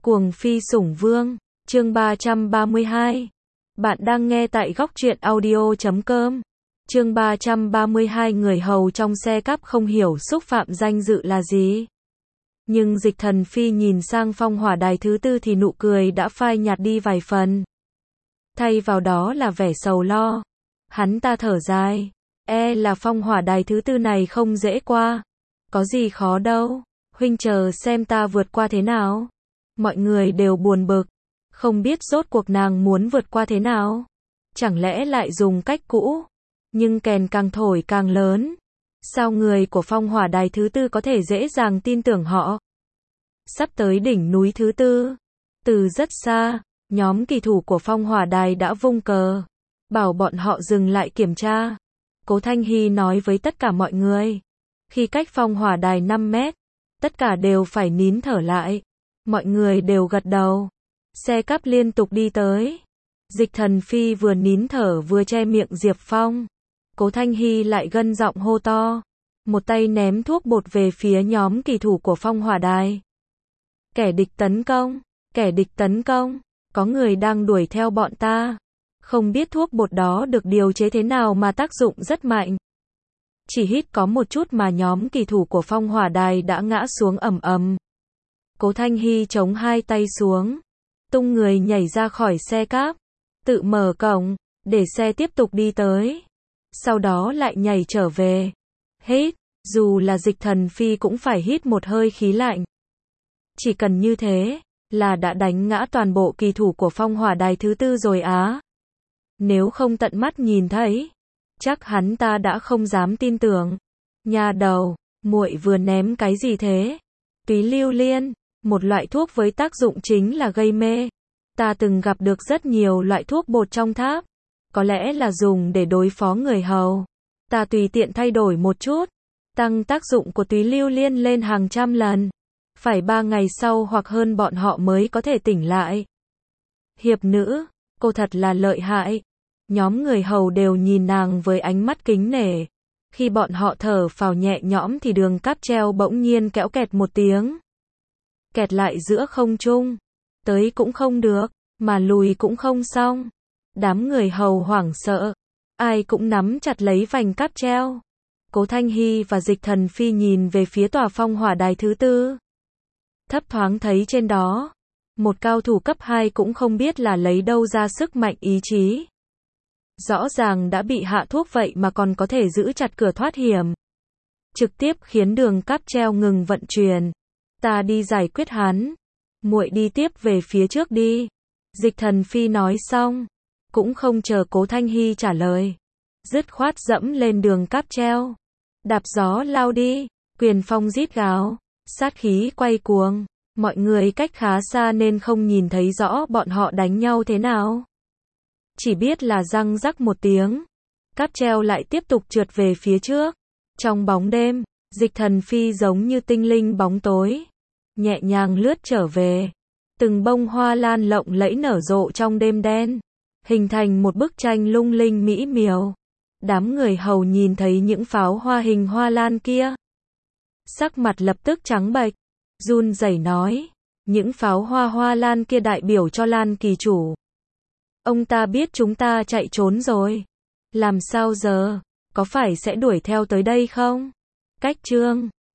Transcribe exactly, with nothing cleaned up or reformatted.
Cuồng phi sủng vương, chương ba trăm ba mươi hai. Bạn đang nghe tại góc truyện audio chấm com. Chương ba trăm ba mươi hai. Người hầu trong xe cắp không hiểu xúc phạm danh dự là gì. Nhưng Dịch Thần Phi nhìn sang Phong Hỏa Đài thứ tư thì nụ cười đã phai nhạt đi vài phần. Thay vào đó là vẻ sầu lo. Hắn ta thở dài. E là Phong Hỏa Đài thứ tư này không dễ qua. Có gì khó đâu. Huynh chờ xem ta vượt qua thế nào. Mọi người đều buồn bực. Không biết rốt cuộc nàng muốn vượt qua thế nào. Chẳng lẽ lại dùng cách cũ. Nhưng kèn càng thổi càng lớn. Sao người của Phong Hỏa Đài thứ tư có thể dễ dàng tin tưởng họ. Sắp tới đỉnh núi thứ tư. Từ rất xa, nhóm kỳ thủ của Phong Hỏa Đài đã vung cờ. Bảo bọn họ dừng lại kiểm tra. Cố Thanh Hy nói với tất cả mọi người. Khi cách Phong Hỏa Đài năm mét, tất cả đều phải nín thở lại. Mọi người đều gật đầu. Xe cắp liên tục đi tới. Dịch Thần Phi vừa nín thở vừa che miệng Diệp Phong. Cố Thanh Hy lại gân giọng hô to. Một tay ném thuốc bột về phía nhóm kỳ thủ của Phong Hỏa Đài. Kẻ địch tấn công, kẻ địch tấn công, có người đang đuổi theo bọn ta. Không biết thuốc bột đó được điều chế thế nào mà tác dụng rất mạnh. Chỉ hít có một chút mà nhóm kỳ thủ của Phong Hỏa Đài đã ngã xuống ầm ầm. Cố Thanh Hy chống hai tay xuống, tung người nhảy ra khỏi xe cáp, tự mở cổng, để xe tiếp tục đi tới. Sau đó lại nhảy trở về. Hít, dù là Dịch Thần Phi cũng phải hít một hơi khí lạnh. Chỉ cần như thế, là đã đánh ngã toàn bộ kỳ thủ của Phong Hỏa Đài thứ tư rồi á. Nếu không tận mắt nhìn thấy, chắc hắn ta đã không dám tin tưởng. Nhà đầu, muội vừa ném cái gì thế? Túy lưu liên, một loại thuốc với tác dụng chính là gây mê. Ta từng gặp được rất nhiều loại thuốc bột trong tháp. Có lẽ là dùng để đối phó người hầu. Ta tùy tiện thay đổi một chút, tăng tác dụng của túy lưu liên lên hàng trăm lần. Phải ba ngày sau hoặc hơn bọn họ mới có thể tỉnh lại. Hiệp nữ, cô thật là lợi hại. Nhóm người hầu đều nhìn nàng với ánh mắt kính nể. Khi bọn họ thở phào nhẹ nhõm thì đường cáp treo bỗng nhiên kéo kẹt một tiếng. Kẹt lại giữa không trung. Tới cũng không được, mà lùi cũng không xong. Đám người hầu hoảng sợ. Ai cũng nắm chặt lấy vành cáp treo. Cố Thanh Hy và Dịch Thần Phi nhìn về phía tòa Phong Hỏa Đài thứ tư. Thấp thoáng thấy trên đó. Một cao thủ cấp hai cũng không biết là lấy đâu ra sức mạnh ý chí. Rõ ràng đã bị hạ thuốc vậy mà còn có thể giữ chặt cửa thoát hiểm. Trực tiếp khiến đường cáp treo ngừng vận chuyển. Ta đi giải quyết hắn. Muội đi tiếp về phía trước đi. Dịch Thần Phi nói xong. Cũng không chờ Cố Thanh Hy trả lời. Dứt khoát dẫm lên đường cáp treo. Đạp gió lao đi. Quyền phong rít gào. Sát khí quay cuồng. Mọi người cách khá xa nên không nhìn thấy rõ bọn họ đánh nhau thế nào. Chỉ biết là răng rắc một tiếng. Cáp treo lại tiếp tục trượt về phía trước. Trong bóng đêm, Dịch Thần Phi giống như tinh linh bóng tối. Nhẹ nhàng lướt trở về. Từng bông hoa lan lộng lẫy nở rộ trong đêm đen. Hình thành một bức tranh lung linh mỹ miều. Đám người hầu nhìn thấy những pháo hoa hình hoa lan kia. Sắc mặt lập tức trắng bệch. Run rẩy nói. Những pháo hoa hoa lan kia đại biểu cho Lan kỳ chủ. Ông ta biết chúng ta chạy trốn rồi. Làm sao giờ? Có phải sẽ đuổi theo tới đây không? Cách chương